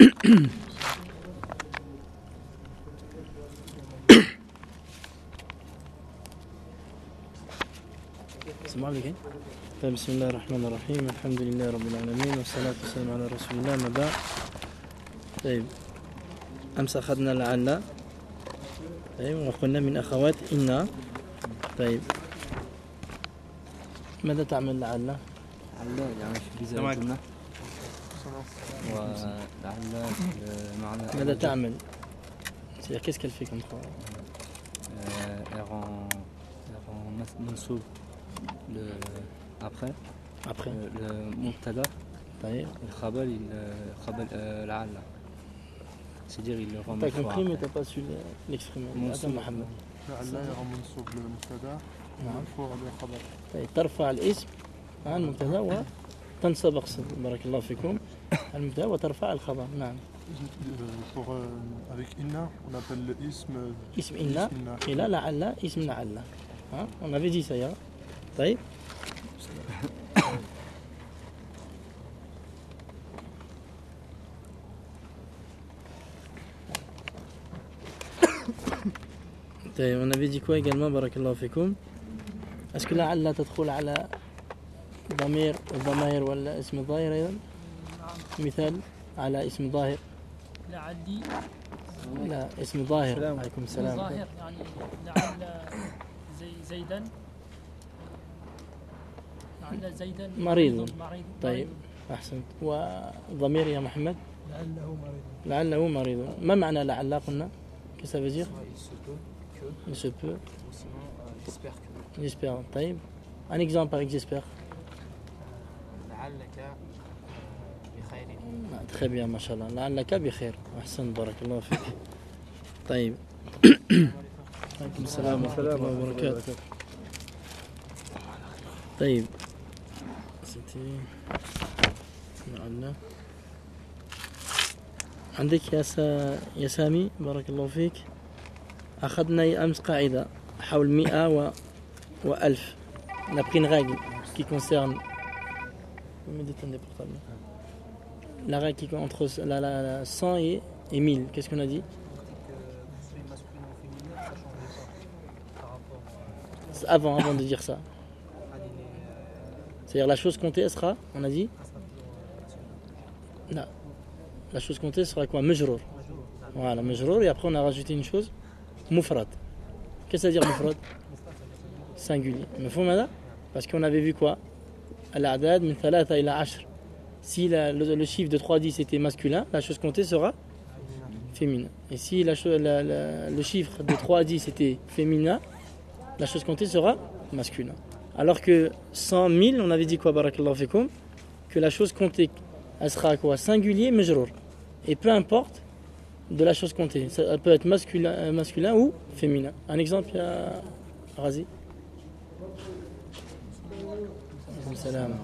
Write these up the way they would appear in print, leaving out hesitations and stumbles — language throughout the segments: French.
سمع لك طيب بسم الله الرحمن الرحيم الحمد لله رب العالمين والصلاة والسلام على رسول الله ما بعد. طيب أمس أخذنا لعل طيب وقلنا من أخوات إن. طيب ماذا تعمل لعل؟ لعل يعني في زيادنا ولعل معنى ماذا تعمل؟ qu'est-ce qu'elle fait comme travail? Elle rend منصوب après le mubtada طيب الخبر لعل c'est-à-dire il le rend t'as compris mais t'as pas su l'exprimer. Attends محمد لعل يرى منصوب للمبتدا مرفوع بالخبر. طيب ترفع الاسم عن المبتدا وتنصب اقصد بارك الله فيكم المبتدا وترفع الخبر. نعم. Avec inna on appelle le اسم إن et là لعل اسم لعل. On avait dit ça hier. طيب طيب on avait dit quoi également بارك الله فيكم. est-ce que لعل تدخل على ضمير ولا اسم ظاهر أيضا؟ مثال على اسم ظاهر. لعلي لا اسم ظاهر. عليكم السلام. ظاهر يعني لعل زيدا لعل زيدا مريض. طيب أحسنت. وضمير يا محمد لعله مريض. ما معنى لعل قلنا؟ qu'est-ce que ça veut dire? Il se peut. J'espère. طيب un exemple avec j'espère. لعلك بخير. très bien ما شاء الله. لعلك بخير. أحسن بارك الله فيك. طيب عليكم السلام ورحمة الله وبركاته. طيب لعل عندك يا سامي بارك الله فيك. أخذنا أمس قاعدة حول 100 و1000. On a pris une règle qui concerne la règle qui entre la 100 et 1000. Qu'est-ce qu'on a dit? Avant de dire ça. C'est-à-dire la chose comptée, elle sera, on a dit? Non. La chose comptée sera quoi? Majrour. Voilà, majrour. Et après on a rajouté une chose. Mufrad. Qu'est-ce que ça veut dire mufrad? Singulier. Parce qu'on avait vu quoi? Al-a'dad min 3 ila 10. Si le chiffre de 3 à 10 était masculin, la chose comptée sera féminin. Et si le chiffre de 3 à 10 était féminin, la chose comptée sera masculin. Alors que 100 000, on avait dit quoi, barakallahu fikoum? Que la chose comptée, elle sera quoi? Singulier, majrour. Et peu importe de la chose comptée. Ça peut être masculin ou féminin. Un exemple, il y a Razi. Salam.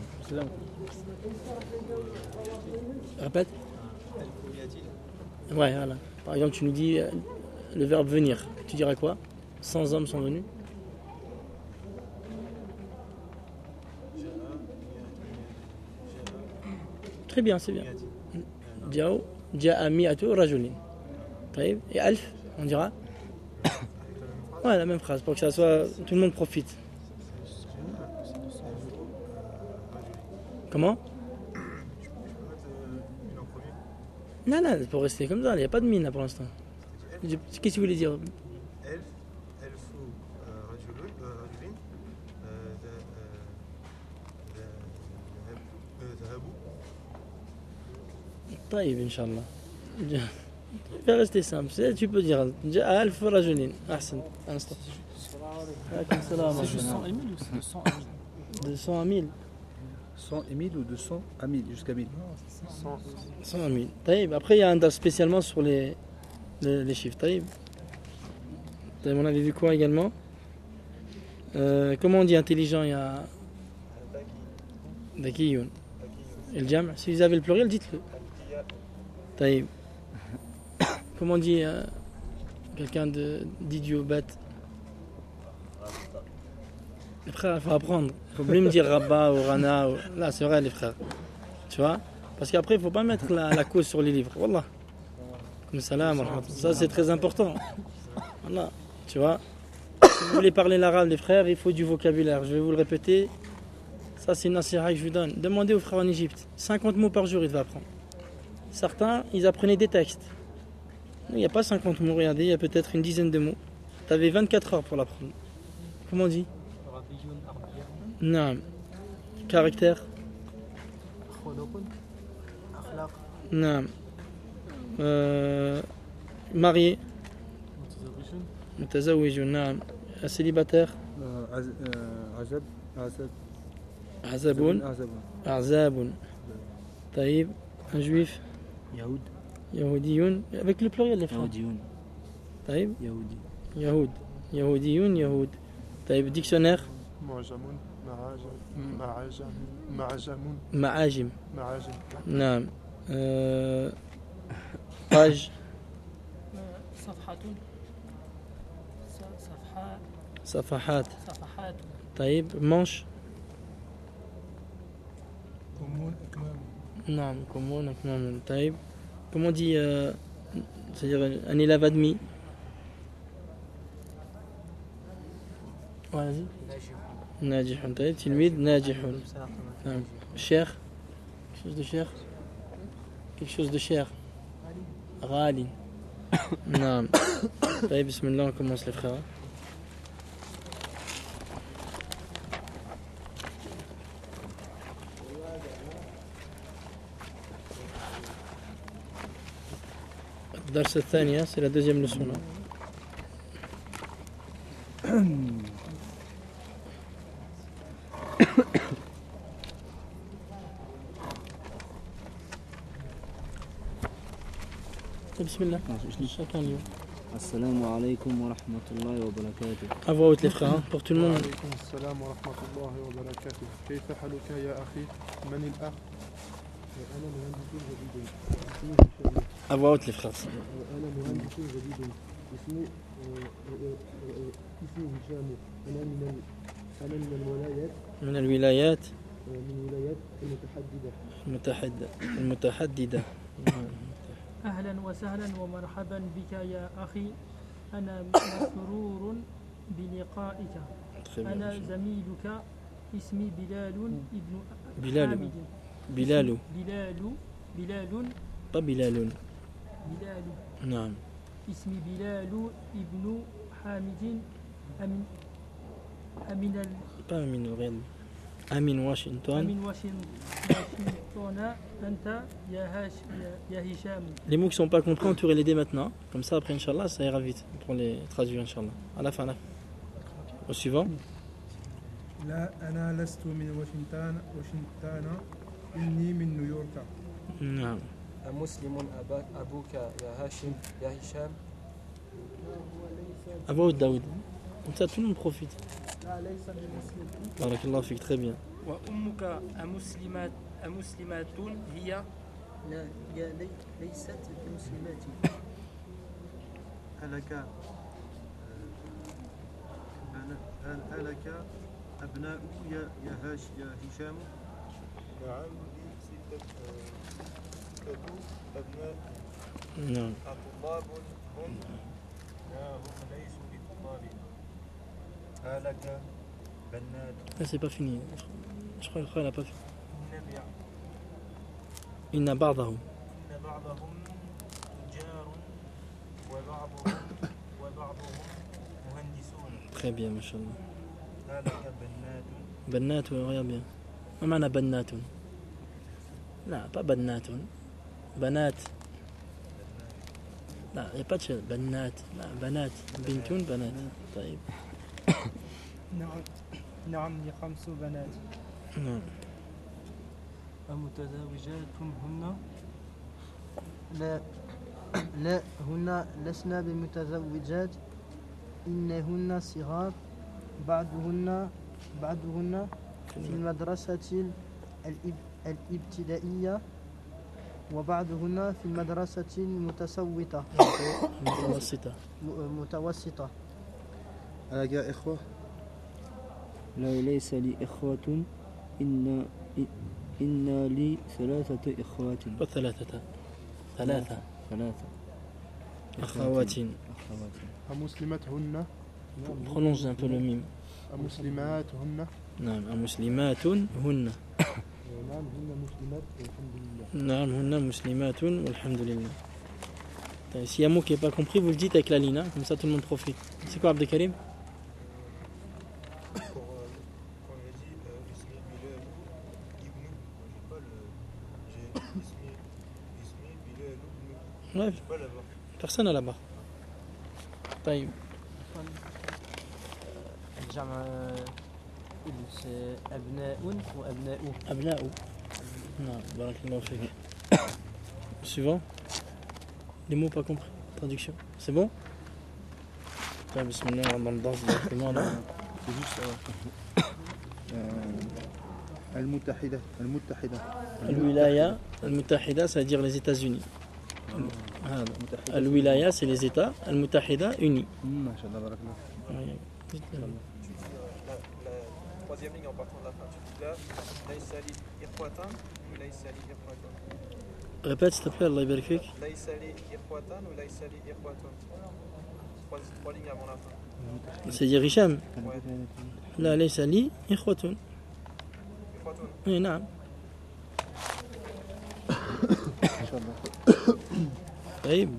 Répète. Ouais, voilà. Par exemple, tu nous dis le verbe venir. Tu dirais quoi? 100 hommes sont venus. Très bien, c'est bien. Ja'a mi'atu rajulin. Et 1000, on dira. Ouais, la même phrase, pour que ça soit. Tout le monde profite. Comment? Non, pour rester comme ça, il n'y a pas de mine là pour l'instant. Qu'est-ce que tu voulais dire? طيب إن شاء الله. Il va rester simple. Tu peux dire جاء 1000 رجل. أحسن. C'est juste 100 000 ou 200 000? 200 à 1000. 100 et 1000 ou 200 à 1000 jusqu'à 1000. 100 à 1000. طيب. Après il y a un das spécialement sur les chiffres. طيب. On avait vu quoi également? Comment on dit intelligent? Il y a ذكي. Et le jam'. Si vous avez le pluriel, dites-le. طيب. Comment on dit quelqu'un d'idiot, bête? Les frères, il faut apprendre. Il faut plus me dire Rabba ou Rana. Là, c'est vrai, les frères. Tu vois? Parce qu'après, il ne faut pas mettre la cause sur les livres. Wallah. Comme salam, ça c'est très important. Voilà. Tu vois, si vous voulez parler l'arabe, les frères, il faut du vocabulaire. Je vais vous le répéter. Ça, c'est une nasiha que je vous donne. Demandez aux frères en Égypte. 50 mots par jour, il va apprendre. Certains, ils apprenaient des textes. Il n'y a pas 50 mots, regardez, il y a peut-être une dizaine de mots. Tu avais 24 heures pour l'apprendre. Comment on dit? Non. Caractère. Non. Marié. متزوج نعم. Célibataire. عزب عزب عزب. عزب أعزاب. طيب. Un juif. يهود يهوديون. Avec le pluriel les frères. يهوديون طيب. يهودي يهود. يهوديون يهود. طيب. Dictionnaire. معجم معاجم معجم معاجم. معاجم نعم. page. صفحة صفحات. صفحات طيب. manche. كمون أكمام نعم. كمون أكمام. طيب. Comment on dit c'est-à-dire un élève admis. vas-y. ناجح. طيب. تلميذ ناجح. نعم. cher. quelque chose de cher. quelque chose de cher. غالي. نعم. طيب. بسم الله, on commence les frères. الدرس الثانية, c'est la deuxième leçon là. بسم الله. chacun اليوم. السلام عليكم ورحمة الله وبركاته. À voix haute les frères, hein, pour tout le monde. وعليكم السلام ورحمة الله وبركاته. كيف حالك يا أخي؟ من الأخ؟ أنا مهندس جديد اسمي هشام. À voix haute les frères. أنا مهندس جديد اسمي هشام. أنا من الولايات من الولايات من ولايات المتحددة. أهلا وسهلا ومرحبا بك يا أخي. أنا مسرور بلقائك. أنا زميلك. اسمي بلال ابن بلال. حامد. بلال. بلال pas بلال. بلال. نعم. اسمي بلال ابن حامد. pas من الغيل. أمين واشنطن. من واشنطن. أنت يا هشام. Les mots qui sont pas compris, on peut les aider maintenant. Comme ça, après, Inch'Allah, ça ira vite pour les traduire, Inch'Allah. À la fin, là. Au suivant. لا أنا لست من واشنطن إني من نيويورك. نعم. أمسلم أبوك يا هاشم يا هشام. À voix haute, Daoud. Comme ça, tout le monde profite. Barakallahu fik, très bien. وأمك أمسلمات هي؟ لا ليست بمسلمات. ألك أبناء يا هشام؟ نعم لي ستة أبناء. نعم. أطلاب هم؟ لا هم ليسوا بطلاب. ألك بنات؟ Là, c'est pas fini. Je crois que le frère n'a pas fini. نبيع. إن بعضهم. إن بعضهم تجار وبعضهم مهندسون. Très bien, mashallah. ألك بنات؟ بنات, regarde bien. ما معنى بنات؟ لا, pas بنات. بنات. لا, il n'y a pas de chose. بنات. لا, بنات. بنتون بنات. طيب. نعم لي 5 بنات. نعم. أمتزوجات هن؟ لا هن لسنا بمتزوجات. إنهن صغار. بعضهن في المدرسة الابتدائية وبعضهن في المدرسة المتوسطة. متوسطة. ألك إخوة؟ لا ليس لي إخوة. إن لي ثلاثة إخوات. وثلاثة. ثلاثة. ثلاثة. أخوات. أمسلمات هن Prononce un peu le mime. أمسلمات هن نعم مسلمات هن. نعم هن مسلمات والحمد لله. نعم هن مسلمات والحمد لله. S'il y a un mot qui n'est pas compris, vous le dites avec la ligne, hein, comme ça tout le monde profite. C'est quoi Abdelkarim? Quand il a dit Ismi Bilal Ibn, j'ai pas le. J'ai Ismi Bilal Ibn. Ouais, J'ai pas là-bas. personne à la barre. طيب. الجمع c'est أبناء وأبناء. أبناء. Non, barakallahu fik. Suivant. Les mots pas compris. Traduction. C'est bon? طيب بسم الله الرحمن الرحيم directement là. C'est juste المتحدة الولاية المتحدة c'est-à-dire les États-Unis. هذا. الولاية c'est les États. المتحدة unis. ما شاء الله بارك الله. La troisième ligne en partant de la fin, tu dis là, Laïsali Irquatan ou Laïsali Irquatan? Répète s'il te plaît, Allah يبارك فيك. Laïsali Irquatan ou Laïsali Irquatan? Trois lignes avant la fin. C'est-à-dire Hicham. Ouais. لا ليس لي إخوة. Irquatan. إيه نعم. ما شاء الله. طيب.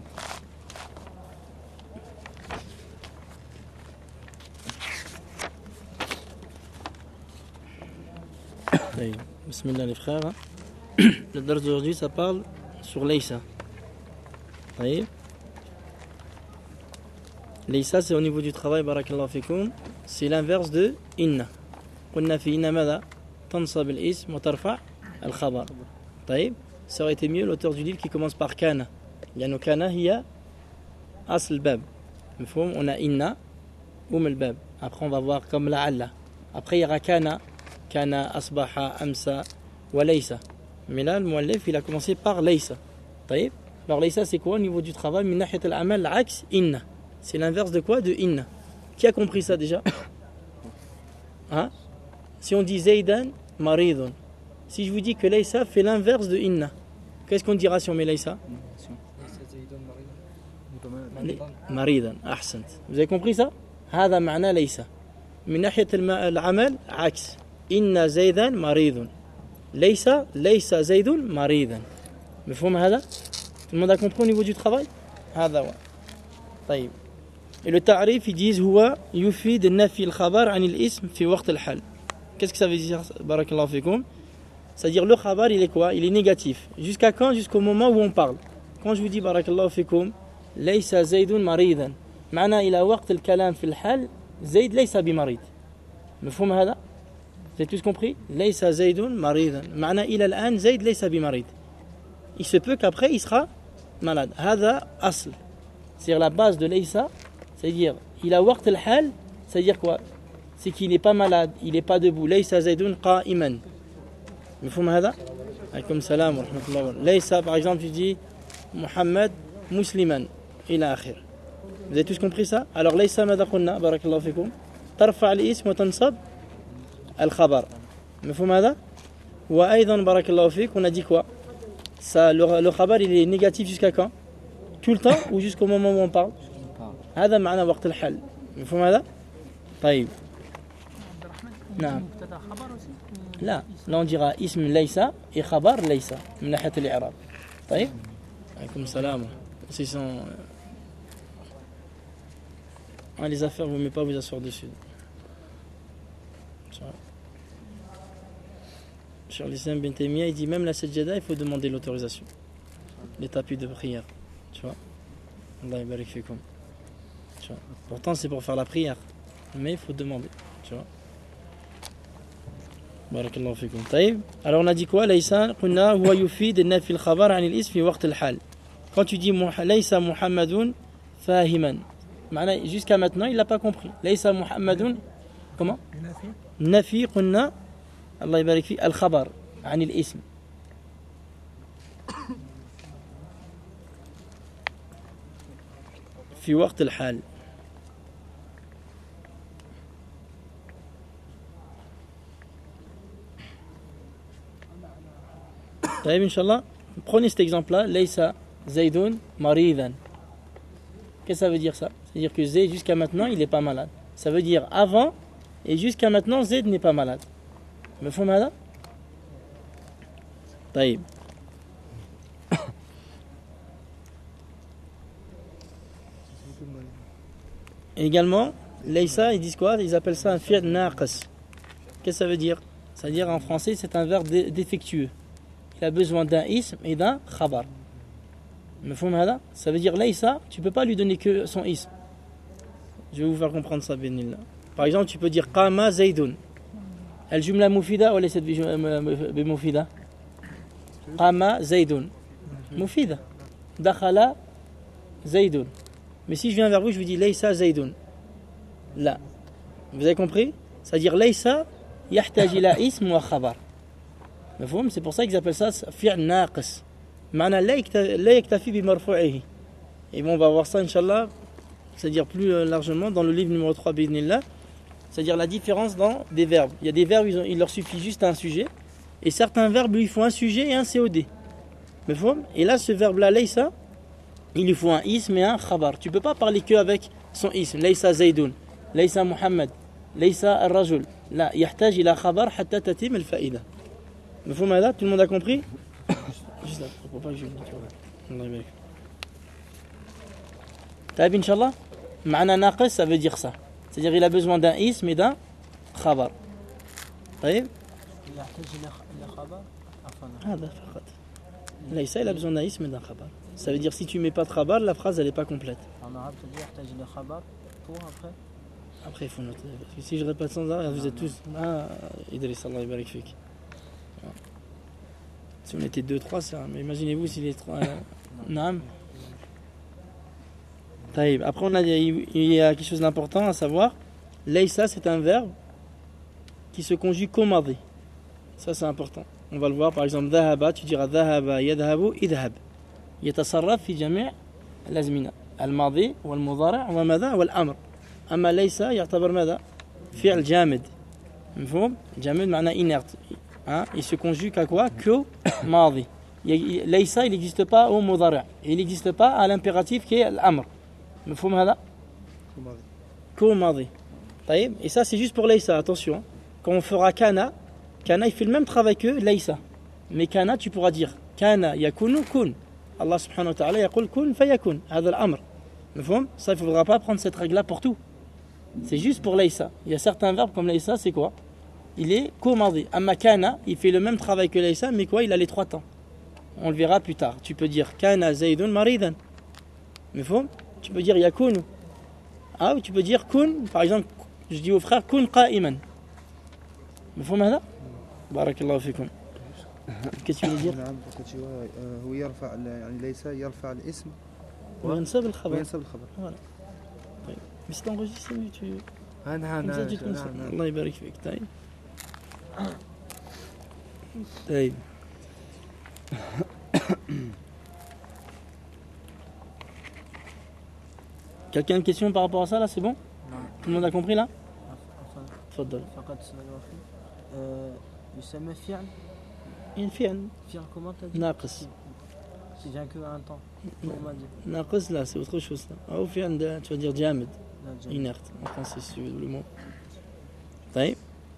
طيب. بسم الله les frères. Le dars d'aujourd'hui ça parle sur Laysa. طيب. Laysa c'est au niveau du travail barakallahu fikoum. C'est l'inverse de inna. قلنا في inna ماذا؟ تنصب الاسم وترفع الخبر. طيب. Ça aurait été mieux l'auteur du livre qui commence par kana. لأنه كان هي أصل الباب. مفهوم؟ on a inna الباب. Après on va voir comme لعل. Après il y aura kana. كان أصبح أمسى وليس. Mais là le muallif il a commencé par ليس. طيب. Alors ليس c'est quoi au niveau du travail? من ناحية العمل العكس inna. C'est l'inverse de quoi? De inna. Qui a compris ça déjà? Hein? Si on dit زيدان مريض. Si je vous dis que ليس fait l'inverse de inna. Qu'est-ce qu'on dira si on met ليس? مريضا. أحسنت. Vous avez compris ça? هذا معنى ليس. من ناحية العمل عكس. إن زيدا مريض. ليس زيد مريضا. مفهوم هذا؟ Tout le monde a compris au niveau du travail? هذا هو. طيب. Et le ta'rif ils disent هو يفيد النفي الخبر عن الاسم في وقت الحال. Qu'est-ce que ça veut dire? Barakallahu fikoum. C'est-à-dire le khabar il est quoi? Il est négatif. Jusqu'à quand? Jusqu'au moment où on parle. Quand je vous dis barakallahu fikoum ليس زيد مريضا معنى إلى وقت الكلام في الحال زيد ليس بمريض. مفهوم هذا؟ Vous avez tous compris? ليس زيد مريضا معنى إلى الآن زيد ليس بمريض. Il se peut qu'après il sera malade. هذا أصل. C'est-à-dire la base de ليس, c'est-à-dire إلى وقت الحال, c'est-à-dire quoi? C'est qu'il n'est pas malade, il n'est pas debout. ليس زيد قائما. مفهوم هذا؟ عليكم السلام ورحمة الله وبركاته. ليس par exemple tu dis محمد مسلما إلى آخر. Vous avez tous compris ça? Alors ليس ماذا قلنا؟ بارك الله فيكم. ترفع الاسم وتنصب الخبر. مفهوم هذا؟ وأيضا بارك الله فيك on a dit quoi? Ça, le khabar il est négatif jusqu'à quand? Tout le temps ou jusqu'au moment où on parle? هذا معنى وقت الحال. مفهوم هذا؟ طيب. نعم. لا on dira اسم ليس et خبر ليس من ناحية الإعراب. طيب. عليكم السلام. Ce sont les affaires, vous ne pouvez pas vous asseoir dessus. Cheikh l'Islam Ben Taymiyya, il dit même la sajjada, il faut demander l'autorisation. Les tapis de prière. Tu vois? Allah yabarik fikum. Tu vois? Pourtant, c'est pour faire la prière. Mais il faut demander. Tu vois? Barakallahu fikum. طيب. Alors on a dit quoi? Laysa qulna huwa yufid nafi al-khabar 'an al-ism fi waqt al-hal. Quand tu dis Laysa Muhammadun fahiman. Jusqu'à maintenant, il l'a pas compris. Laysa Muhammadun. Comment? Nafi qulna Allah yabarik fi al-khabar 'an al-ism. في وقت الحال. Taïb, Inch'Allah. Prenez cet exemple-là. Laysa Zaydun maridan. Qu'est-ce que ça veut dire ça? C'est-à-dire que Zayd jusqu'à maintenant il n'est pas malade. Ça veut dire avant et jusqu'à maintenant Zayd n'est pas malade. مفهوم هذا؟ طيب. Également, Laysa, ils disent quoi? Ils appellent ça un fi'l naqis. Qu'est-ce que ça veut dire? Ça veut dire en français, c'est un verbe défectueux. Il a besoin d'un ism et d'un khabar. مفهوم هذا? Ça veut dire Laysa, tu ne peux pas lui donner que son ism. Je vais vous faire comprendre ça, bénillah. Par exemple, tu peux dire Qama Zaydun. الجملة مفيدة ولا ليست بمفيدة؟ قام زيد مفيدة. دخل زيد. Mais si je viens vers vous, je vous dis Laysa Zaydun. Là. Vous avez compris? C'est-à-dire Laysa يحتاج إلى اسم وخبر. مفهوم? C'est pour ça qu'ils appellent ça فعل ناقص. معنى لا يكتفي بمرفوعه. Et bon, on va voir ça, Inch'Allah, c'est-à-dire plus largement dans le livre numéro 3, Bidnillah. C'est-à-dire la différence dans des verbes. Il y a des verbes, il leur suffit juste un sujet. Et certains verbes, lui, il faut un sujet et un COD. Et là, ce verbe-là, Laysa, il lui faut un ism et un khabar. Tu ne peux pas parler qu'avec son ism. Laysa Zaydun, Laysa Muhammad, Laysa Ar-Rajul. Là, يحتاج إلى خبر حتى تتم الفائدة. مفهوم هذا? Tout le monde a compris? Juste là, pour pas que je le dise. Allah يبارك. طيب, Inch'Allah, معنى ناقص, ça veut dire ça. C'est-à-dire il a besoin d'un ism et d'un khabar. طيب. هذا فقط. Laysa, il a besoin d'un ism et d'un khabar. Ça veut dire si tu mets pas de khabar, la phrase elle est pas complète. En arabe, ça dit يحتاج إلى خبر pour après. Après il faut noter. Parce que si je répète sans arrêt, vous êtes tous. Ah, Idriss, Allah yabarak fik. Si on était 2-3, ça. Mais imaginez-vous si les 3. Naam. Taïb. Après, il y a quelque chose d'important à savoir. Laysa, c'est un verbe qui se conjugue qu'au madi. Ça, c'est important. On va le voir. Par exemple, dhahaba, tu diras dhahaba, yadhabu, idhab. يتصرف في جميع الأزمنة الماضي والمضارع وماذا والأمر. أما ليس يعتبر ماذا؟ فعل جامد. مفهوم؟ جامد معناه inerte. Hein? Il se conjugue à quoi? Qu'au madi. Laysa, il n'existe pas au mudari'. Il n'existe pas à l'impératif qui est l'amr. مفهوم هذا؟ Qu'au madi. طيب. Et ça, c'est juste pour Laysa. Attention. Quand on fera kana, kana, il fait le même travail que Laysa. Mais kana, tu pourras dire kana yakunu kun. Allah subhanahu wa ta'ala يقول kun fayakun. هذا الأمر. مفهوم؟ Ça, il ne faudra pas prendre cette règle-là pour tout. C'est juste pour Laysa. Il y a certains verbes comme Laysa, c'est quoi? Il est qu'au madi. Amma kana, il fait le même travail que Laysa, mais quoi? Il a les 3 temps. On le verra plus tard. Tu peux dire kana zaydun maridan. مفهوم? Tu peux dire yakunu. Ah, ou tu peux dire kun. Par exemple, je dis au frère kun qa'iman. مفهوم هذا؟ بارك الله فيكم. Qu'est-ce que tu veux dire? نعم فقط هو يرفع يعني ليس يرفع الاسم وينسب الخبر. وينسب الخبر. Voilà. طيب. Mais c'est enregistré, mais tu. نعم Comme ça, tu te concentres. Allah يبارك فيك. طيب. طيب. Quelqu'un a une question par rapport à ça là, c'est bon? Non. Tout le monde a compris là? Enfin, تفضل. فقط يسمى فعل Il fait un فعل comment t'as dit? ناقص. Si j'ai que un temps. On m'a dit. ناقص là, c'est autre chose là. Ou fait un, tu vas dire جامد. Là, j'ai- Inerte. En français, si tu veux le mot. طيب.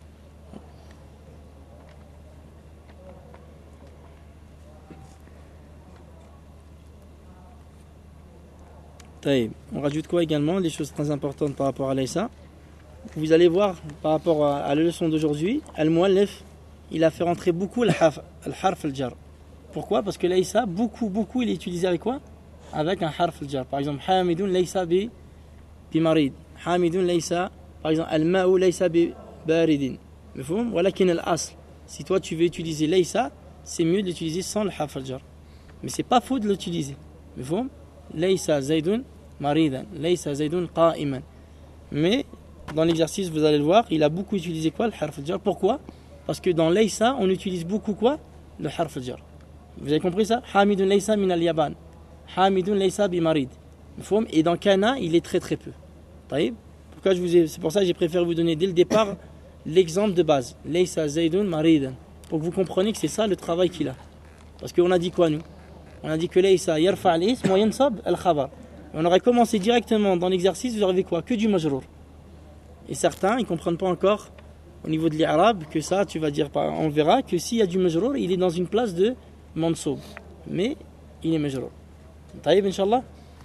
طيب. On rajoute quoi également? Des choses très importantes par rapport à Laysa. Vous allez voir par rapport à la leçon d'aujourd'hui, Al-Muallif, il a fait rentrer beaucoup al-harf al-jar. Pourquoi? Parce que Laysa, beaucoup, il est utilisé avec quoi? Avec un harf al-jar. Par exemple, Hamidun Laysa bi marid. Hamidun Laysa, par exemple, Al-Ma'u Laysa bi baridin. مفهوم? ولكن الأصل, si toi tu veux utiliser Laysa, c'est mieux de l'utiliser sans le harf al-jar. Mais c'est pas faux de l'utiliser. مفهوم? Laysa Zaydun maridan. Laysa Zaydun qa'iman. Mais dans l'exercice, vous allez le voir, il a beaucoup utilisé quoi? Le harf al-jar. Pourquoi? Parce que dans Laysa, on utilise beaucoup quoi? Le harf al-jar. Vous avez compris ça? Hamidun Laysa min al-Yaban. Hamidun Laysa bi marid. Et dans Kana, il est très peu. طيب. Pourquoi c'est pour ça que j'ai préféré vous donner dès le départ l'exemple de base. Laysa Zaydun maridan. Pour que vous compreniez que c'est ça le travail qu'il a. Parce qu'on a dit quoi nous? On a dit que laysa yarfa al-ism wa yansab al-khabar. On aurait commencé directement dans l'exercice, vous aurez quoi? Que du majrour. Et certains, ils ne comprennent pas encore au niveau de l'Arab que ça, tu vas dire, on verra que s'il y a du majrour, il est dans une place de mansoub. Mais il est majrour. Taïb, Inch'Allah.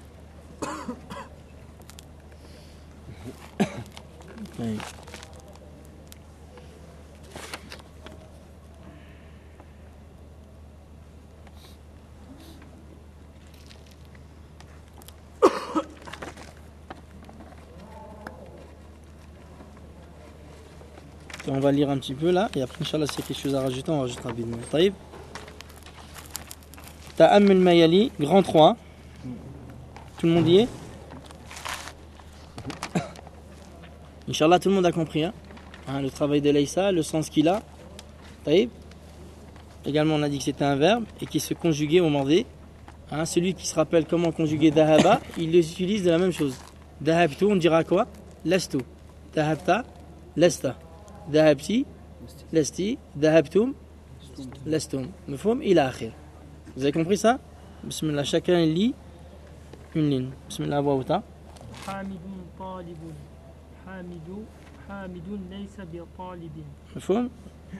Oui. On va lire un petit peu là et après Inch'Allah s'il y a quelque chose à rajouter on rajoute rapidement. Taïb. Ta'ammul Mayali, grand 3. Tout le monde y est? Inch'Allah tout le monde a compris le travail de Laysa, le sens qu'il a. Taïb. Également on a dit que c'était un verbe et qui se conjuguait au mandé. Celui qui se rappelle comment conjuguer Dahaba, il les utilise de la même chose. Dahabtu, on dira quoi? Lastu. Dahabta, lasta. ذهبتي لستي ذهبتم لستم مفهوم إلى آخر. Vous avez compris ça? Bismillah, chacun lit une ligne. Bismillah, voix haute. حامد طالب حامد ليس بطالب. مفهوم؟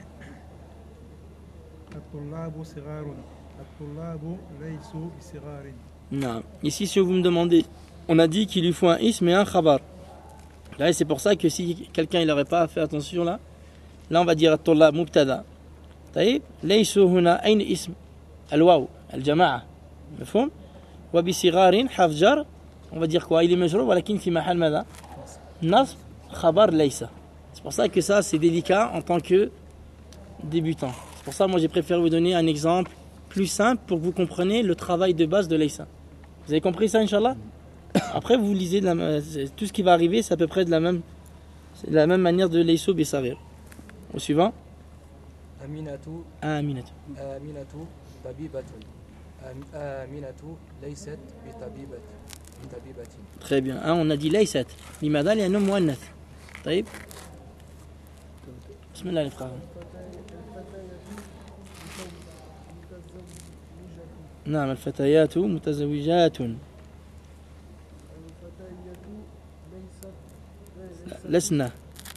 الطلاب صغار الطلاب ليسوا بصغار. Non. Ici, si vous me demandez, on a dit qu'il lui faut un ism et un khabar. Là, c'est pour ça que si quelqu'un n'aurait pas fait attention là on va dire الطلاب مبتدا. طيب ليسوا هنا أين اسم الواو الجماعة مفهوم وبصغار حرف جر on va dire quoi il est majrour ولكن في محل ماذا نصب خبر ليس. C'est pour ça que ça c'est délicat en tant que débutant. C'est pour ça moi j'ai préféré vous donner un exemple plus simple pour que vous compreniez le travail de base de Laysa. Vous avez compris ça Inch'Allah? Après vous lisez tout ce qui va arriver c'est à peu près de la même manière de Laysu Bissarir. Au suivant. Aminatu tabibatun. Aminatu laysat bitabibatin. Très bien. On a dit laysat. Limada li'annahu muannath. طيب. Bismillah les frères. نعم الفتيات متزوجات. لسنا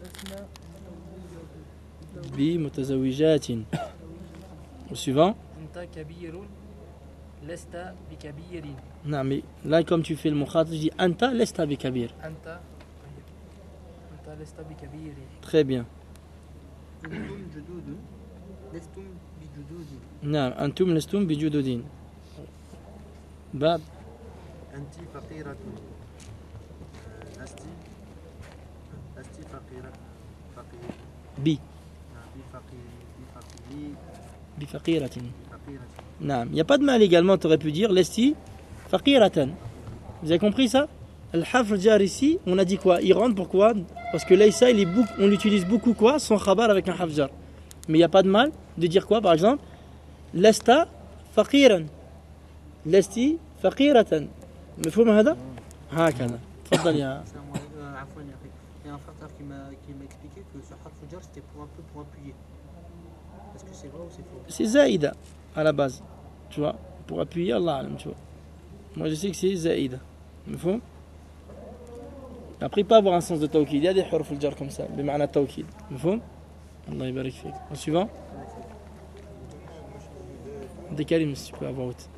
بمتزوجات. Au suivant. أنت كبير لست بكبير. Non mais là comme tu fais le mukhatab, je dis anta lesta bikabir. أنت لست بكبير. Très bien. أنتم جدود لستم بجدود. نعم أنتم لستم بجدود. بعد. أنت فقيرة لست فقيرة بي بفقيرة. Non, il n'y a pas de mal également, tu aurais pu dire lesti faqiratan. Vous avez compris ça? Le hafr jar ici, on a dit quoi? Il rentre pourquoi? Parce que laysa, on l'utilise beaucoup quoi? Son khabar avec un hafr jar. Mais il n'y a pas de mal de dire quoi par exemple? Lesta faqiran. Lesti faqiratan. مفهوم هذا؟ هكذا. تفضل يا عفوا يا اخي. Il y a un frère qui m'a expliqué que ce harf jar c'était pour appuyer. Est-ce que c'est vrai ou c'est faux? C'est zaïda à la base. Tu vois, pour appuyer Allah alam, tu vois. Moi je sais que c'est zaïda. مفهوم? Après, il peut avoir un sens de tawkid. Il y a des huruf al-jar comme ça, بمعنى tawkid. مفهوم? Allah يبارك فيك. Au suivant. Décalé, si tu peux avoir haute.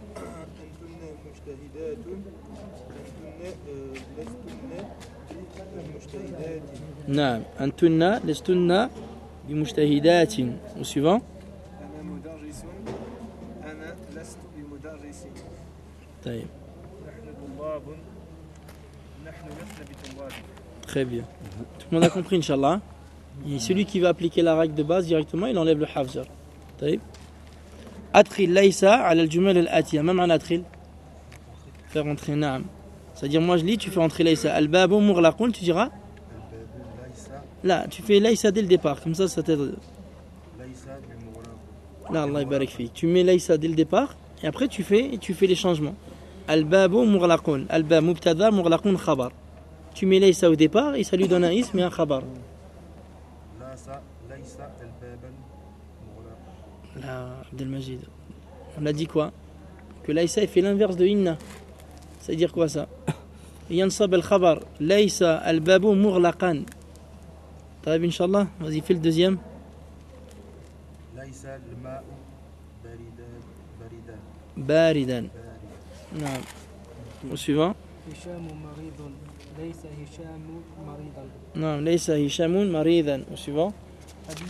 نعم أنتن لستن بمجتهدات. Au suivant. أنا مدرس أنا لست بمدرس. طيب. نحن طلاب نحن لسنا بطلاب. Très bien. Tout le monde a compris, Inch'Allah. Et celui qui va appliquer la règle de base directement, il enlève le hafjar. طيب. أدخل ليس على الجمل الآتية. ما معنى أدخل؟ Faire entrer نعم. C'est-à-dire moi je lis, tu fais entrer ليس. الباب مغلق, tu diras? Là, tu fais laïsa dès le départ, comme ça t'aide. Là, Allah barak fik. Tu mets laïsa dès le départ, et après tu fais les changements. Al-babu mughlaqun. Al-bab mubtada mughlaqun khabar. Tu mets laïsa au départ, et ça lui donne un ism et un khabar. Là, Abdel Majid. On a dit quoi? Que laysa fait l'inverse de inna. Ça veut dire quoi ça? Yansab al-khabar. Laysa al-babu mughlaqan. طيب Inch'Allah. Vas-y, fais le deuxième. ليس الماء باردا باردا. نعم. Au suivant. هشام مريض ليس هشام مريضا. Non, ليس هشام مريضا. Au suivant. أبي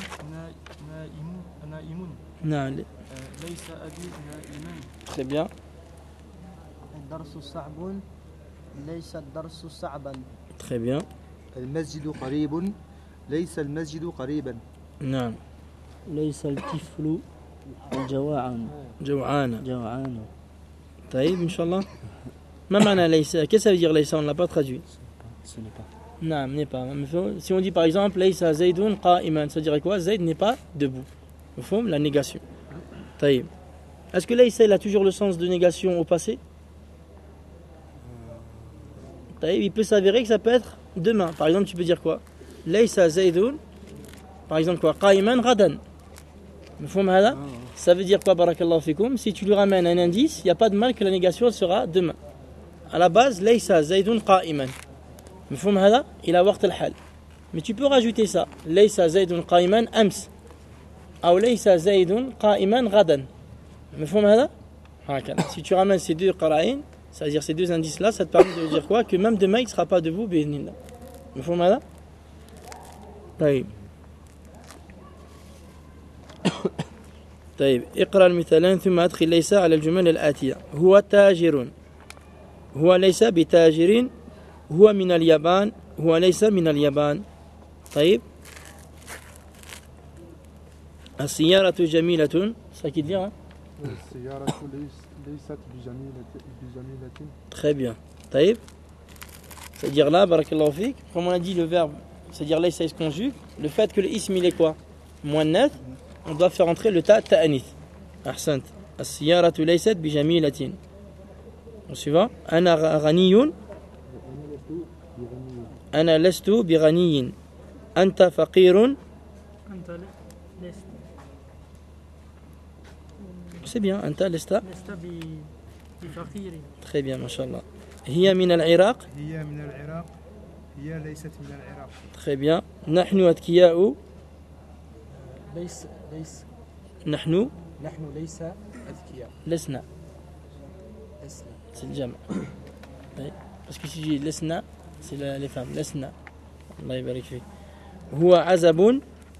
نائم Non. ليس أبي نائما. Très bien. الدرس صعب ليس الدرس صعبا. Très bien. المسجد قريب ليس المسجد قريبا نعم. ليس الطفل جواعا جوعان. طيب Inch'Allah. ما معنى ليس? Qu'est-ce que ça veut dire ليس? On ne l'a pas traduit. ce n'est pas. Non, n'est pas. Si on dit par exemple ليس زيد قائما, ça dirait quoi? Zayd n'est pas debout. Au fond, la négation. طيب. Est-ce que ليس il a toujours le sens de négation au passé? طيب, il peut s'avérer que ça peut être demain. Par exemple, tu peux dire quoi? ليس زيد. Par exemple quoi? قائما غدا. مفهوم هذا? Ça veut dire quoi, barakallahu fikoum? Si tu lui ramènes un indice, il n'y a pas de mal que la négation sera demain. À la base, ليس زيد قائما. مفهوم هذا؟ إلى وقت الحال. Mais tu peux rajouter ça. ليس زيد قائما أمس. أو ليس زيد قائما غدا. مفهوم هذا؟ هكذا. Si tu ramènes ces deux قرائن, c'est-à-dire ces deux indices-là, ça te permet de dire quoi? Que même demain, il ne sera pas debout, بإذن الله. مفهوم هذا؟ طيب. طيب اقرأ المثالين ثم أدخل ليس على الجمل الآتية. هو تاجر. هو ليس بتاجر. هو من اليابان. هو ليس من اليابان. طيب. السيارة جميلة. Ça qui dit, hein? السيارة ليست بجميلة. Très bien. طيب. C'est-à-dire là, barakallahu fik, comme on a dit le verbe, c'est-à-dire là, ça se conjugue, le fait que le ism il est quoi? Muannath, on doit faire entrer le ta'anith. Ahsant. السيارة ليست بجميلة. On suivant. أنا غني. أنا لست بغني. أنت فقير. أنت لست C'est bien. أنت لست. لست بفقير. Très bien, mashallah. هي من العراق. هي من العراق هي ليست من العراق Très bien. نحن أذكياء. ليس نحن ليس أذكياء لسنا. لسنا C'est le jam'. Oui. Parce que si je dis lesna, c'est les femmes. Lesna. Allah yabarik fik. هو عزب.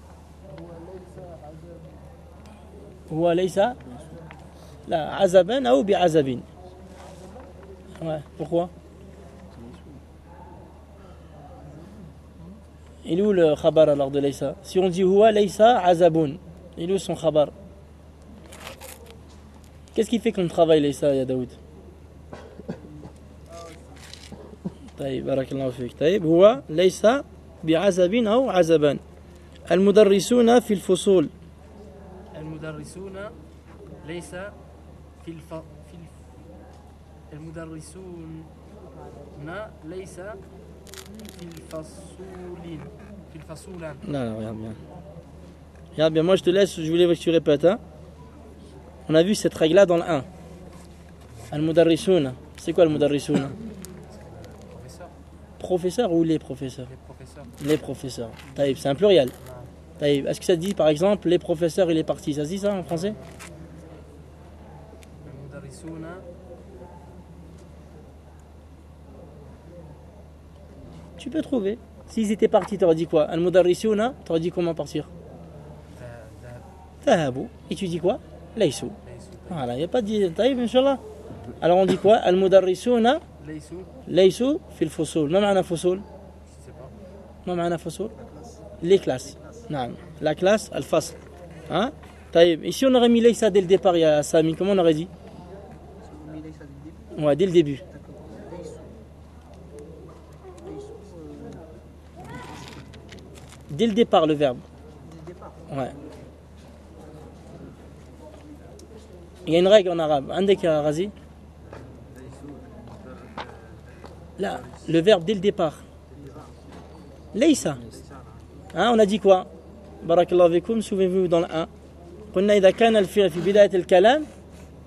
هو ليس. لا عزبا أو بعزب. Ouais. Pourquoi? Il est où le khabar alors de Laysa? Si on dit Huwa Laysa Azabun, il est où son khabar? Qu'est-ce qui fait qu'on travaille Laysa, ya Daoud? طيب بارك الله فيك. طيب هو ليس بعزب أو عزبا. المدرسون في الفصول. المدرسون ليس في المدرسون ليس في الفصولان. Non, regarde bien. Regarde bien, moi je te laisse, je voulais que tu répètes. Hein. On a vu cette règle-là dans le 1. Al-Mudarrisuna. C'est quoi Al-Mudarrisuna? Professeur ou les professeurs? Les professeurs. Les professeurs. Taïb, c'est un pluriel. Taïb. Est-ce que ça dit par exemple les professeurs et les partis? Ça se dit ça en français? المدرسون Tu peux trouver. S'ils étaient partis, tu aurais dit quoi? Al-Mudarrisuna, tu aurais dit comment partir? Tahabou. Et tu dis quoi? Laïsou. Voilà, il n'y a pas de dire. Taïb, Inch'Allah. Alors on dit quoi? Al-Mudarrisuna laïsou fil fusul. Ma ma'ana fusul? Ma ma'ana fusul? Les classes. Non. La classe, al-fasl. Hein? Taïb. Et si on aurait mis laïsa dès le départ, il y a Sami, comment on aurait dit? Ouais, dès le début. Dès le départ, le verbe. Ouais. Il y a une règle en arabe. عندك يا غازي? Là, le verbe dès le départ. Laysa. Hein, on a dit quoi? Barakallahu fikum, souvenez-vous dans le 1. قلنا إذا كان الفعل في بداية الكلام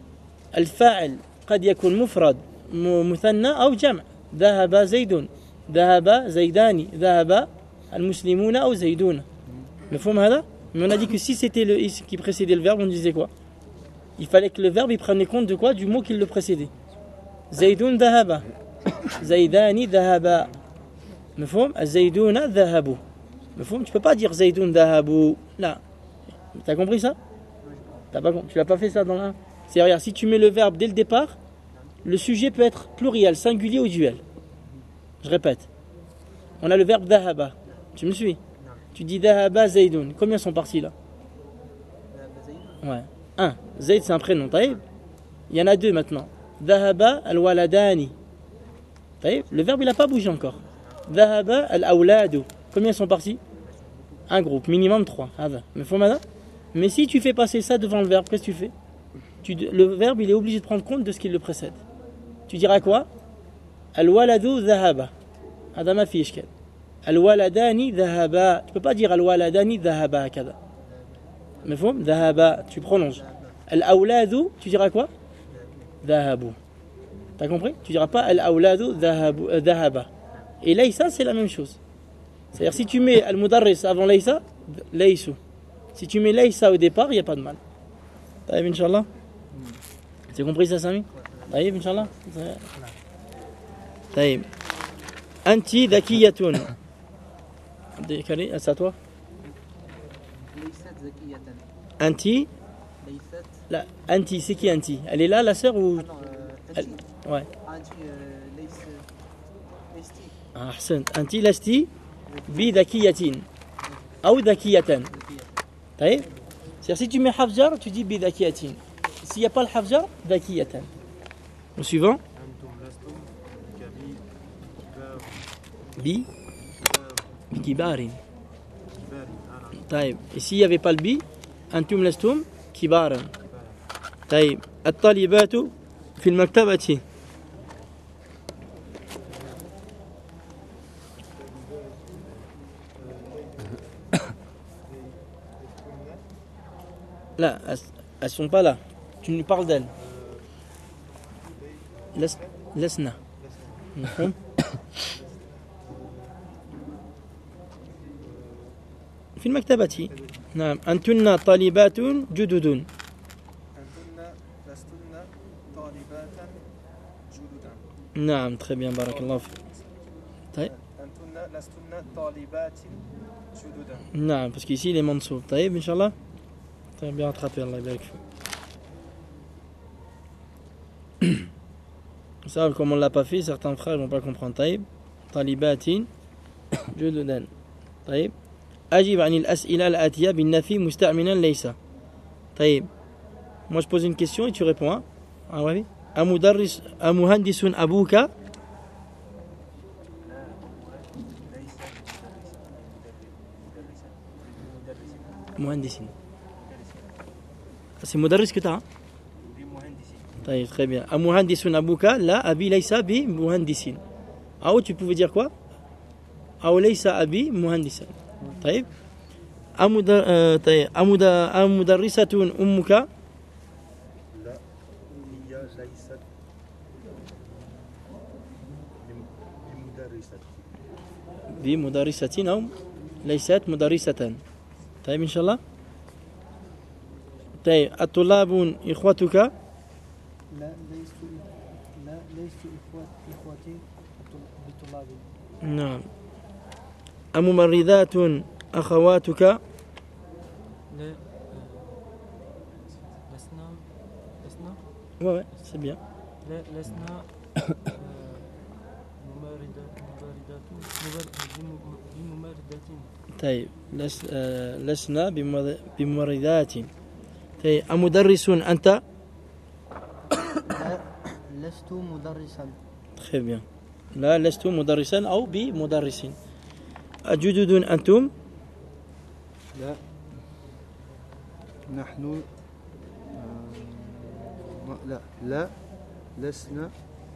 الفاعل قد يكون مفرد مثنى أو جمع ذهب زيد ذهب زيدان ذهب المسلمون أو زيدون مفهوم هذا؟ Mais on a dit que si c'était le is qui précédait le verbe, on disait quoi? Il fallait que le verbe il prenne compte de quoi? Du mot qui le précédait. Zaydun dhahaba. Zaydani dhahaba. Mafhoum? Zayduna dhahabu. Mafhoum? Tu peux pas dire Zaydun dhahabu. Là. T'as compris ça? Tu l'as pas fait ça dans la. C'est regarde, si tu mets le verbe dès le départ, le sujet peut être pluriel, singulier ou duel. Je répète. On a le verbe dhahaba. Tu me suis? Tu dis dhahaba Zaydun. Combien sont partis là? Ouais. Un. Zayd c'est un prénom. Taïb. Il y en a deux maintenant. Dhahaba al-waladani. Taïb. Le verbe il n'a pas bougé encore. Dhahaba al-awladu. Combien sont partis? Un groupe. Minimum 3. Mais si tu fais passer ça devant le verbe, qu'est-ce que tu fais? Le verbe il est obligé de prendre compte de ce qui le précède. Tu diras quoi? Al-waladu dhahaba. Hada ma fi ishkal. Al-waladani dhahaba. Tu peux pas dire al-waladani dhahaba kada. Mafhoum? Dhahaba, tu prononces. Al-awladu, tu diras quoi? Dhahabu. T'as compris? Tu diras pas al-awladu dhahaba. Et laysa, c'est la même chose. C'est-à-dire si tu mets al-mudarris avant laysa, laysu. Si tu mets laysa au départ, il n'y a pas de mal. Taïb, Inch'Allah? Tu as compris ça, Sami? Taïb, Inch'Allah? Taïb. Anti dhakiyatun. C'est à toi? Anti. La, Anti, c'est qui Anti? Elle est là, la sœur ou? Anti. Ouais. Anti, Lesti. Ah, Anti lasti bi dhakiyatin. Ou dhakiyatan. Taïb? C'est-à-dire si tu mets hafjar, tu dis bi dhakiyatin. S'il n'y a pas le hafjar, dhakiyatan. Au suivant? Bi kibarin. طيب et s'il n'y avait pas le bi أنتم لستم كبارا طيب الطالبات في المكتبة لا elles sont pas là tu nous parles d'elles لسنا في المكتبة نعم أنتن طالبات جدد أنتن لستن طالبات جددا. نعم très bien بارك الله فيك طيب أنتن لستن طالبات جددا. نعم parce qu'ici il est mansoub طيب إن شاء الله très bien rattrapé الله يبارك فيك ça comme on l'a pas fait certains frères vont pas comprendre طيب طالبات جددا طيب أجب عن الأسئلة الآتية بالنفي مستعملا ليس. طيب. Moi je pose une question et tu réponds. Hein? Ah ouais. أمهندس أبوك؟ مهندس. C'est مدرس que t'as. طيب très bien. أمهندس أبوك؟ لا أبي ليس بمهندس. أو tu pouvais dire quoi? أو ليس أبي مهندسا. طيب أمدرسة أمك؟ لا هي ليست بمدرسة أو ليست مدرسة. طيب إن شاء الله. طيب الطلاب إخوتك؟ لا ليسوا إخوتي بطلابي. نعم. أممرضات أخواتك؟ لا لسنا Ouais, c'est bien. لا لسنا بممرضات. طيب لسنا بممرضات. طيب أمدرس أنت؟ لا لست مدرسا. Très bien. لا لست مدرسا أو بمدرس. أجدد أنتم؟ لا نحن لا لسنا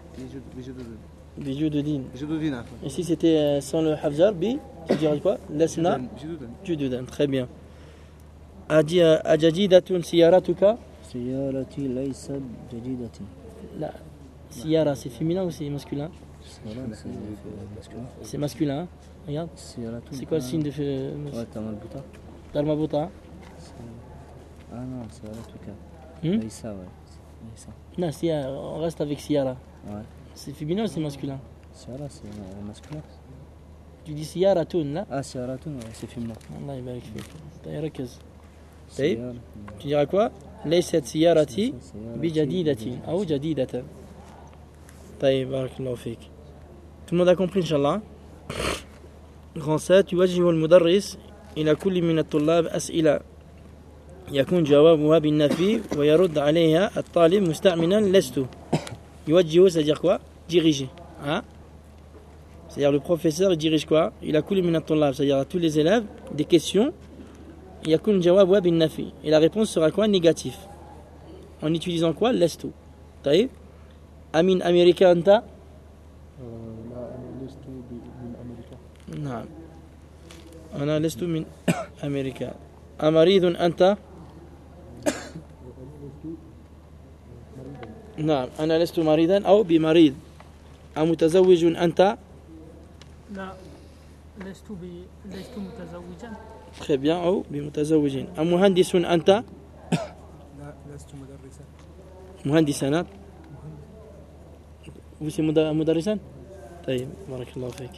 بجدد. بجدد عفوا. Et si c'était sans le hafjar, bi, tu dirais quoi? لسنا جددا. جددا. Très bien. أجديدة سيارتك؟ سيارتي ليست جديدة. لا. Siyara, c'est féminin ou c'est masculin? سيارة masculin. C'est masculin, hein? Regarde. سيارة. C'est quoi le signe de feu? Ouais, t'as mal bouta. Darmabota. Ah non, سيارتك. ليس ouais. ليس. Non, Siyara, on reste avec Siyara. Ouais. C'est féminin ou c'est masculin? سيارة c'est masculin. Tu dis Siyara Toun, là? Ah سيارة ouais, c'est féminin. Allah يبارك فيك. طيب ركز. سيارة. Tu diras quoi? ليست سيارتي بجديدة أو جديدة. طيب بارك الله فيك. Tout le monde a compris Inch'Allah. Grand 7 يوجه المدرس إلى كل من الطلاب أسئلة يكون جوابها بالنفي ويرد عليها الطالب مستعملا لست. يوجه c'est-à-dire quoi? Diriger. Hein? C'est-à-dire le professeur il dirige quoi? Il a كل من الطلاب, c'est-à-dire à tous les élèves des questions. يكون جوابها بالنفي. Et la réponse sera quoi? Négatif. En utilisant quoi? لست. طيب. أمين أمريكا أنت؟ لا أنا لست من أمريكا. نعم أنا لست من أمريكا. أمريض أنت؟ نعم أنا لست مريضا أو بمريض. أمتزوج أنت؟ لا لست متزوجا. Très bien أو بمتزوج. أمهندس أنت؟ لا لست مدرسا. مهندسا. وش مدرسا؟ طيب بارك الله فيك.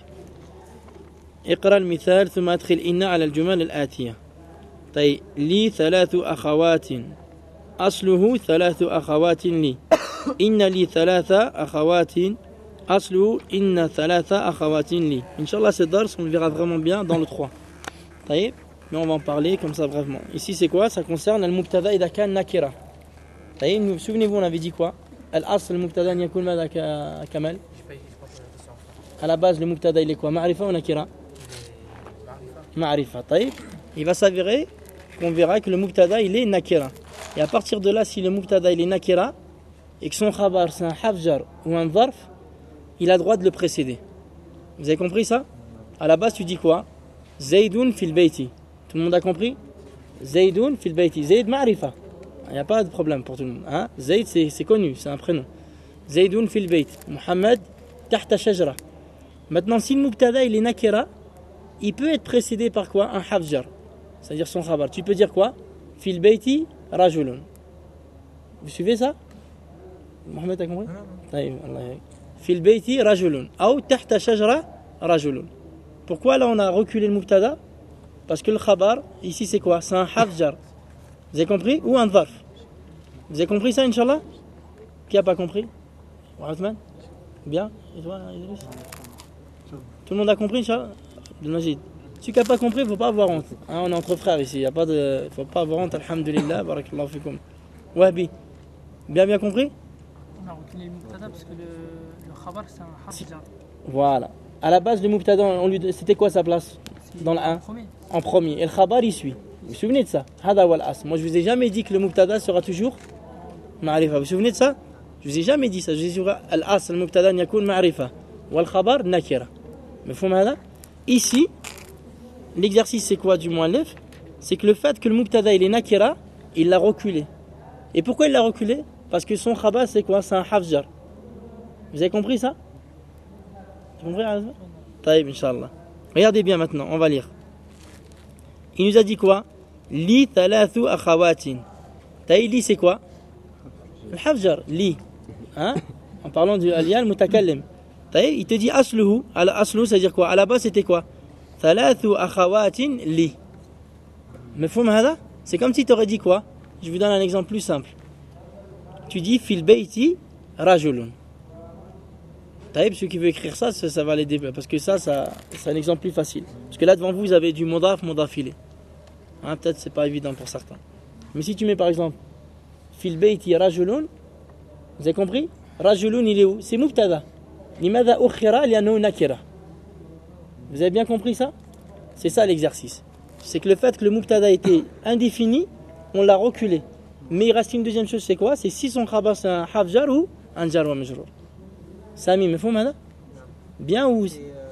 اقرأ المثال ثم أدخل إن على الجمل الآتية. طيب لي 3 أخوات. أصله 3 أخوات لي. إن لي 3 أخوات. أصله إن 3 أخوات لي. Inch'Allah ce dars on le verra vraiment bien dans le 3. طيب mais on va en parler comme ça brièvement. Ici c'est quoi? Ça concerne المبتدأ إذا كان نكرة. طيب souvenez-vous on avait dit quoi? الأصل المبتدأ أن يكون ماذا كمال؟ À la base le mubtada il est quoi? Ma'rifa ou nakira? Ma'rifa. طيب il va s'avérer qu'on verra que le mubtada il est nakira. Et à partir de là si le mubtada il est nakira et que son khabar c'est un hafjar ou un dharf, il a droit de le précéder. Vous avez compris ça? À la base tu dis quoi? Zaydun fil bayti. Tout le monde a compris? Zaydun fil bayti. Zayd ma'rifa. Il n'y a pas de problème pour tout le monde. Hein? Zayd c'est connu, c'est un prénom. Zaydun fil bayt. Muhammad tahta shajra. Maintenant si le mubtada il est nakira, il peut être précédé par quoi? Un hafjar. C'est-à-dire son khabar. Tu peux dire quoi? Fil bayti rajulun. Vous suivez ça? Mohamed a compris? طيب الله يهديك. Fil bayti rajulun. Ou tahta shajra rajulun. Pourquoi là on a reculé le mubtada? Parce que le khabar ici c'est quoi? C'est un hafjar. Vous avez compris? Ou un dharf. Vous avez compris ça, Inch'Allah? Qui n'a pas compris? Othman? Bien? Et toi, Idriss? Tout le monde a compris, Inch'Allah? Abdelmajid. Celui qui n'a pas compris, il ne faut pas avoir honte. Hein, on est entre frères ici, il ne faut pas avoir honte, alhamdulillah, barakallahu fikum. Wahbi? Bien compris? On a reculé le mubtada parce que le khabar c'est un hafjar. Voilà. À la base, le mubtada, c'était quoi sa place? Dans le 1? En premier. Et le khabar, il suit. Vous vous souvenez de ça? Hada wal as. Moi je vous ai jamais dit que le mubtada sera toujours ma'rifa. Vous vous souvenez de ça? Je vous ai jamais dit ça. Je vous ai dit al as al mubtada yakun ma'rifa wal khabar nakira. Mafhoum hada? Ici l'exercice c'est quoi du mu'allif? C'est que le fait que le mubtada il est nakira, il l'a reculé. Et pourquoi il l'a reculé? Parce que son khabar c'est quoi? C'est un hafjar. Vous avez compris ça? Vous avez compris Azma? Taïb Inch'Allah. Regardez bien maintenant, on va lire. Il nous a dit quoi? Li thalathu akhawatin. Taï li c'est quoi? Le hafjar, li. Hein? En parlant du aliyal mutakallim. Taï, il te dit asluhu. Asluhu, ça veut dire quoi? À la base c'était quoi? Thalathu akhawatin li. Mafhoum hada? C'est comme si tu aurais dit quoi? Je vous donne un exemple plus simple. Tu dis fil bayti rajulun. Taïb, celui qui veut écrire ça, ça va l'aider parce que ça c'est un exemple plus facile. Parce que là devant vous, vous avez du mudaf filé. Hein, peut-être c'est pas évident pour certains. Mais si tu mets par exemple fil bayti rajulun, vous avez compris? Rajulun il est où? C'est mubtada. Limadha ukhira li'annahu nakira. Vous avez bien compris ça? C'est ça l'exercice. C'est que le fait que le mubtada était indéfini, on l'a reculé. Mais il reste une deuxième chose, c'est quoi? C'est si son khabar c'est un hafjar ou un jar wa majrour. Sami, mafhoum hada? Bien ou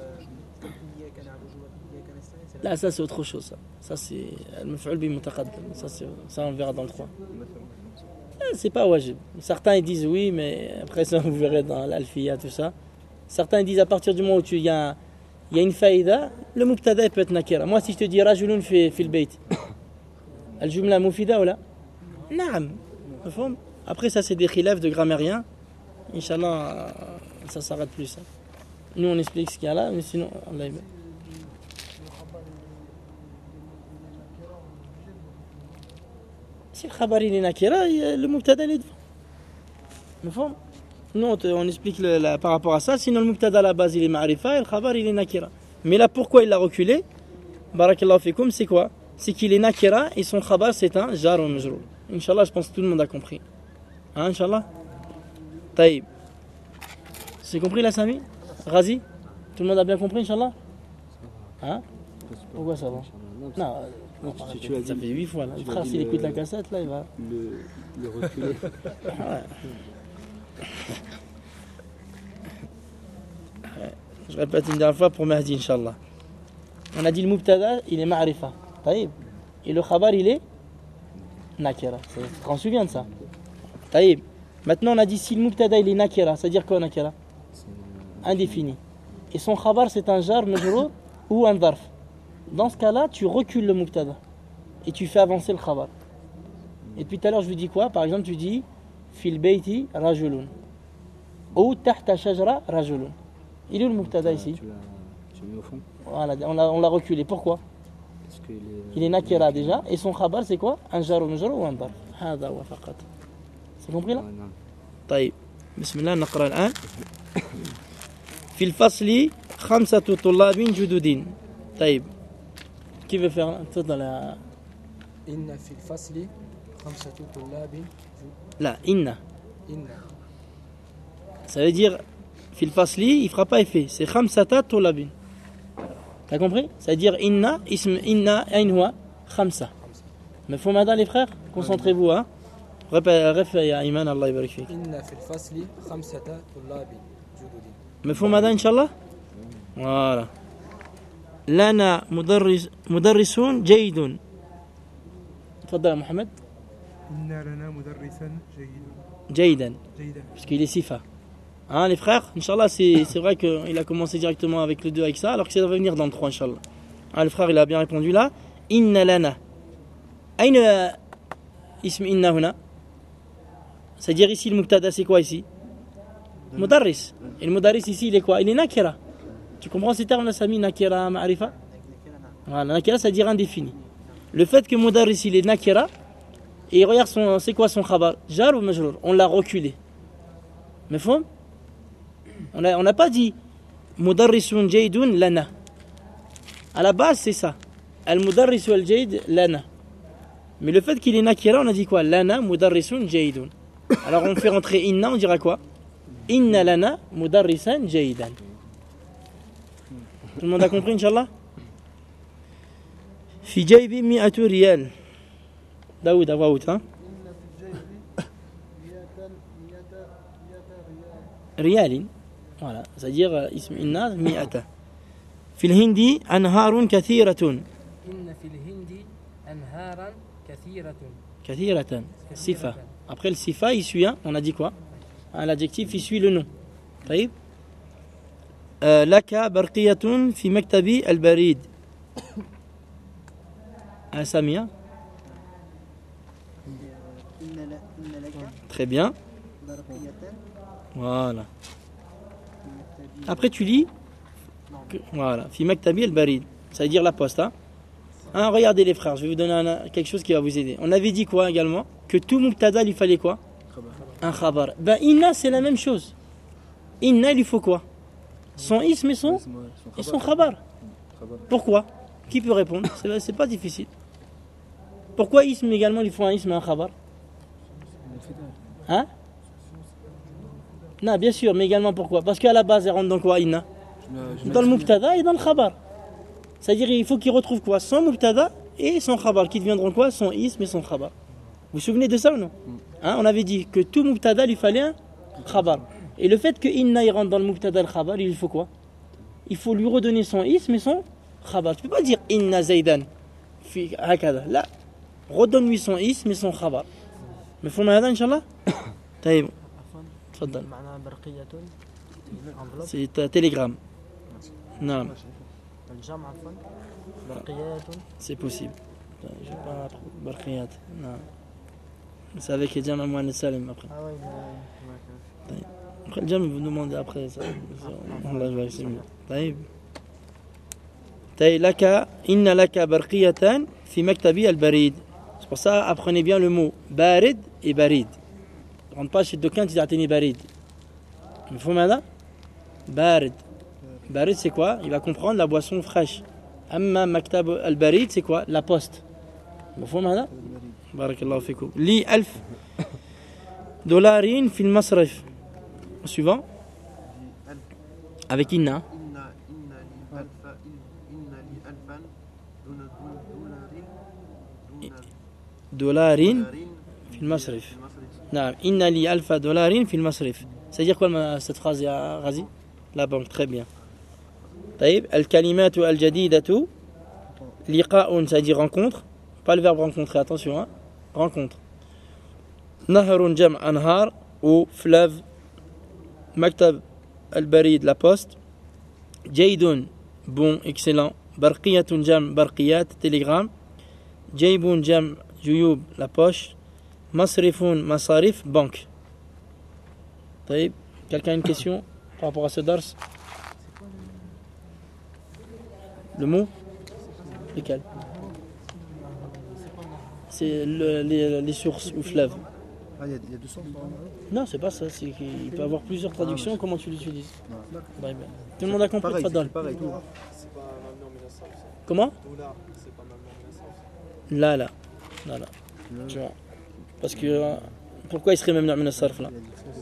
là ça c'est autre chose ça c'est al-maf'ul bi mutaqaddam. Ça on verra dans le 3. c'est pas wajib. Certains ils disent oui, mais après ça vous verrez dans l'alfiya, tout ça. Certains disent à partir du moment où il y a une faïda, le mubtada peut être nakira. Moi si je te dis rajulun fi le bayt, al-jumla mufida ou là? Naam. Après ça c'est des khilaf de grammairiens. Inch'Allah, ça s'arrête plus ça. Nous on explique ce qu'il y a là, mais sinon Allah est... Si le khabar il est nakira, le mubtada il est devant. Nous on explique par rapport à ça, sinon le mubtada à la base il est ma'rifa et le khabar il est nakira. Mais là pourquoi il l'a reculé? Barakallahu fikoum, c'est quoi? C'est qu'il est nakira et son khabar c'est un jar ou majrour. Inch'Allah, je pense que tout le monde a compris. Hein, Inch'Allah? Taïb. C'est compris là, Sami? Razi? Tout le monde a bien compris, Inch'Allah? Hein? Pourquoi ça va? Non, tu as ça fait 8 fois là. Le frère, s'il écoute la cassette, là, il va. Le reculer. Je répète une dernière fois pour Mahdi, Inch'Allah. On a dit le mubtada, il est ma'rifa. Taïb. Et le khabar, il est nakira. On se souvient de ça. Taïb. Maintenant, on a dit si le mubtada, il est nakira, c'est-à-dire quoi nakira? Indéfini. Et son khabar, c'est un jar, majrour ou un darf. Dans ce cas-là, tu recules le mubtada et tu fais avancer le khabar. Et puis tout à l'heure, je vous dis quoi? Par exemple, tu dis fil bayti rajulun ou tahta shajara rajulun. Il est où le mubtada ici? Tu l'as mis au fond. Voilà, on l'a reculé. Pourquoi? Parce qu'il est... Il est nakira déjà. Et son khabar, c'est quoi? Un jar ou un darf. هذا هو فقط. C'est compris là? طيب. بسم الله نقرأ الآن. في الفصل 5 طلاب جدد. طيب. Qui veut faire تفضل يا إن في الفصل 5 طلاب لا إن إن ça veut dire في الفصل il fera pas effet c'est 5 طلاب. T'as compris? Ça veut dire إن اسم إن أين هو 5. مفهوم هذا les frères? Concentrez-vous hein. رفع يا إيمان الله يبارك فيك. إن في الفصل 5 طلاب جدد. مفهوم هذا إن شاء الله؟ voilà. لنا مدرسون جيد. تفضل يا محمد. إن لنا مدرسا جيدا. جيدا. Parce qu'il est sifa. Hein les frères, Inch'Allah, c'est vrai qu'il a commencé directement avec le 2 avec ça, alors que ça va venir dans le 3, Inch'Allah. Hein, le frère, il a bien répondu là. Inna lana. Aïna ism inna huna. C'est-à-dire ici, le mubtada, c'est quoi ici? Mudarris. Et le mudarris ici, il est quoi? Il est nakira. Tu comprends ces termes là, Sami? Nakira, ma'arifa? Voilà, nakira, ça veut dire indéfini. Le fait que mudarris, il est nakira, et regarde, c'est quoi son khabar? Jar ou majrour? On l'a reculé. Mais fond? On n'a pas dit mudarrisun jaydun lana. À la base, c'est ça. Al-mudarrisu al-jayd lana. Mais le fait qu'il est nakira, on a dit quoi? Lana mudarrisun jaydun. Alors on fait rentrer inna, on dira quoi? Inna lana mudarrisan jaydan. Tout le monde a compris, Inch'Allah? Fi jaybi mi'atu riyal. Daoud, à voix haute, hein? ريال voilà c'est-à-dire اسم إن 100 في الهند أنهار كثيرة إن في الهند أنهارا كثيرة كثيرة صفة après le sifa il suit on a dit quoi l'adjectif il suit le nom طيب لك برقية في مكتبي البريد سامية très bien voilà. Après tu lis voilà, fi maktabi al-barid, ça veut dire la poste hein. Regardez les frères, je vais vous donner quelque chose qui va vous aider. On avait dit quoi également? Que tout mubtada il fallait quoi? Un khabar. Ben inna c'est la même chose. Inna il lui faut quoi? Son ism et son khabar. Pourquoi? Qui peut répondre? C'est pas difficile. Pourquoi ism également il faut un ism et un khabar? Hein? Non, bien sûr, mais également pourquoi? Parce qu'à la base, elle rentre dans quoi, Inna? Dans le mubtada et dans le khabar. C'est-à-dire il faut qu'il retrouve quoi? Son mubtada et son khabar, qui deviendront quoi? Son ism et son khabar. Vous vous souvenez de ça ou non? Hein, on avait dit que tout mubtada, il fallait un khabar. Et le fait que Inna il rentre dans le mubtada et le khabar, il faut quoi? Il faut lui redonner son ism et son khabar. Tu peux pas dire Inna Zaydan fi hakada. Là, redonne-lui son ism et son khabar. مفهوم هذا إن شاء الله؟ طيب عفوا تفضل. معناها برقية enveloppe. C'est télégramme. Non, الجمع عفوا برقيات. c'est possible. Je vais pas برقيات. Non. C'est avec les jam Mouannas Salim après. Ah ouais, Après le jam, vous demandez après ça. Allah va c'est mieux. طيب. طيب لك إن لك برقية في مكتبي البريد. C'est pour ça apprenez bien le mot barid et barid. Ne rentre pas chez le docan tu dis atini barid. مفهوم هذا؟ بارد. Barid c'est quoi? Il va comprendre la boisson fraîche. أما مكتب البريد c'est quoi? La poste. مفهوم هذا؟ بارك الله فيكم. لي 1000 دولار في المصرف. Suivant. Avec Inna. دولار في المصرف. نعم إن لي 1000 دولار في المصرف. C'est-à-dire quoi cette phrase يا غازي؟ La banque, très bien. طيب الكلمات الجديدة لقاء c'est-à-dire rencontre. Pas le verbe rencontrer, attention hein. Rencontre. نهر جمع أنهار ou fleuve. مكتب البريد la poste. جيد bon excellent. برقية جمع برقيات télégramme. جيب جمع جيوب la poche. مصرف مصاريف banque. طيب quelqu'un a une question par rapport à ce dars? Le mot? Lequel? C'est les sources ou fleuves. Ah, il y a deux sens. Non, c'est pas ça. C'est qu'il peut y avoir plusieurs traductions. Comment tu l'utilises? Ouais, ben, tout le monde a compris. Fadal. Pareil. Comment? Dollar, c'est pas mal Là. Tu vois. Parce que pourquoi il serait même min as-sarf là?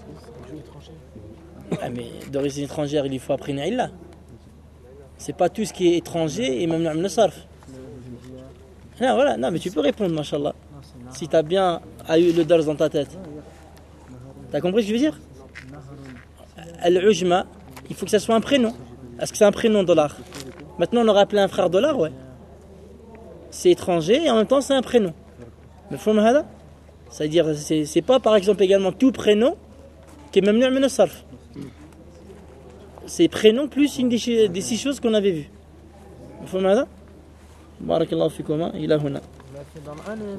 Ah, mais d'origine étrangère, il faut apprendre illa. C'est pas tout ce qui est étranger et même min as-sarf. Non, voilà. Non, mais tu peux répondre, machallah. Si tu as bien eu le dars dans ta tête. T'as compris ce que je veux dire? Al-Ujma, il faut que ça soit un prénom. Est-ce que c'est un prénom dollar? Maintenant, on aurait appelé un frère dollar, ouais. C'est étranger et en même temps, c'est un prénom. Mais faut me hada? C'est-à-dire, c'est pas par exemple également tout prénom qui est même min as-sarf. C'est prénom plus une des 6 choses qu'on avait vues. Faut me hada? Barakallahu fikouma, ila huna.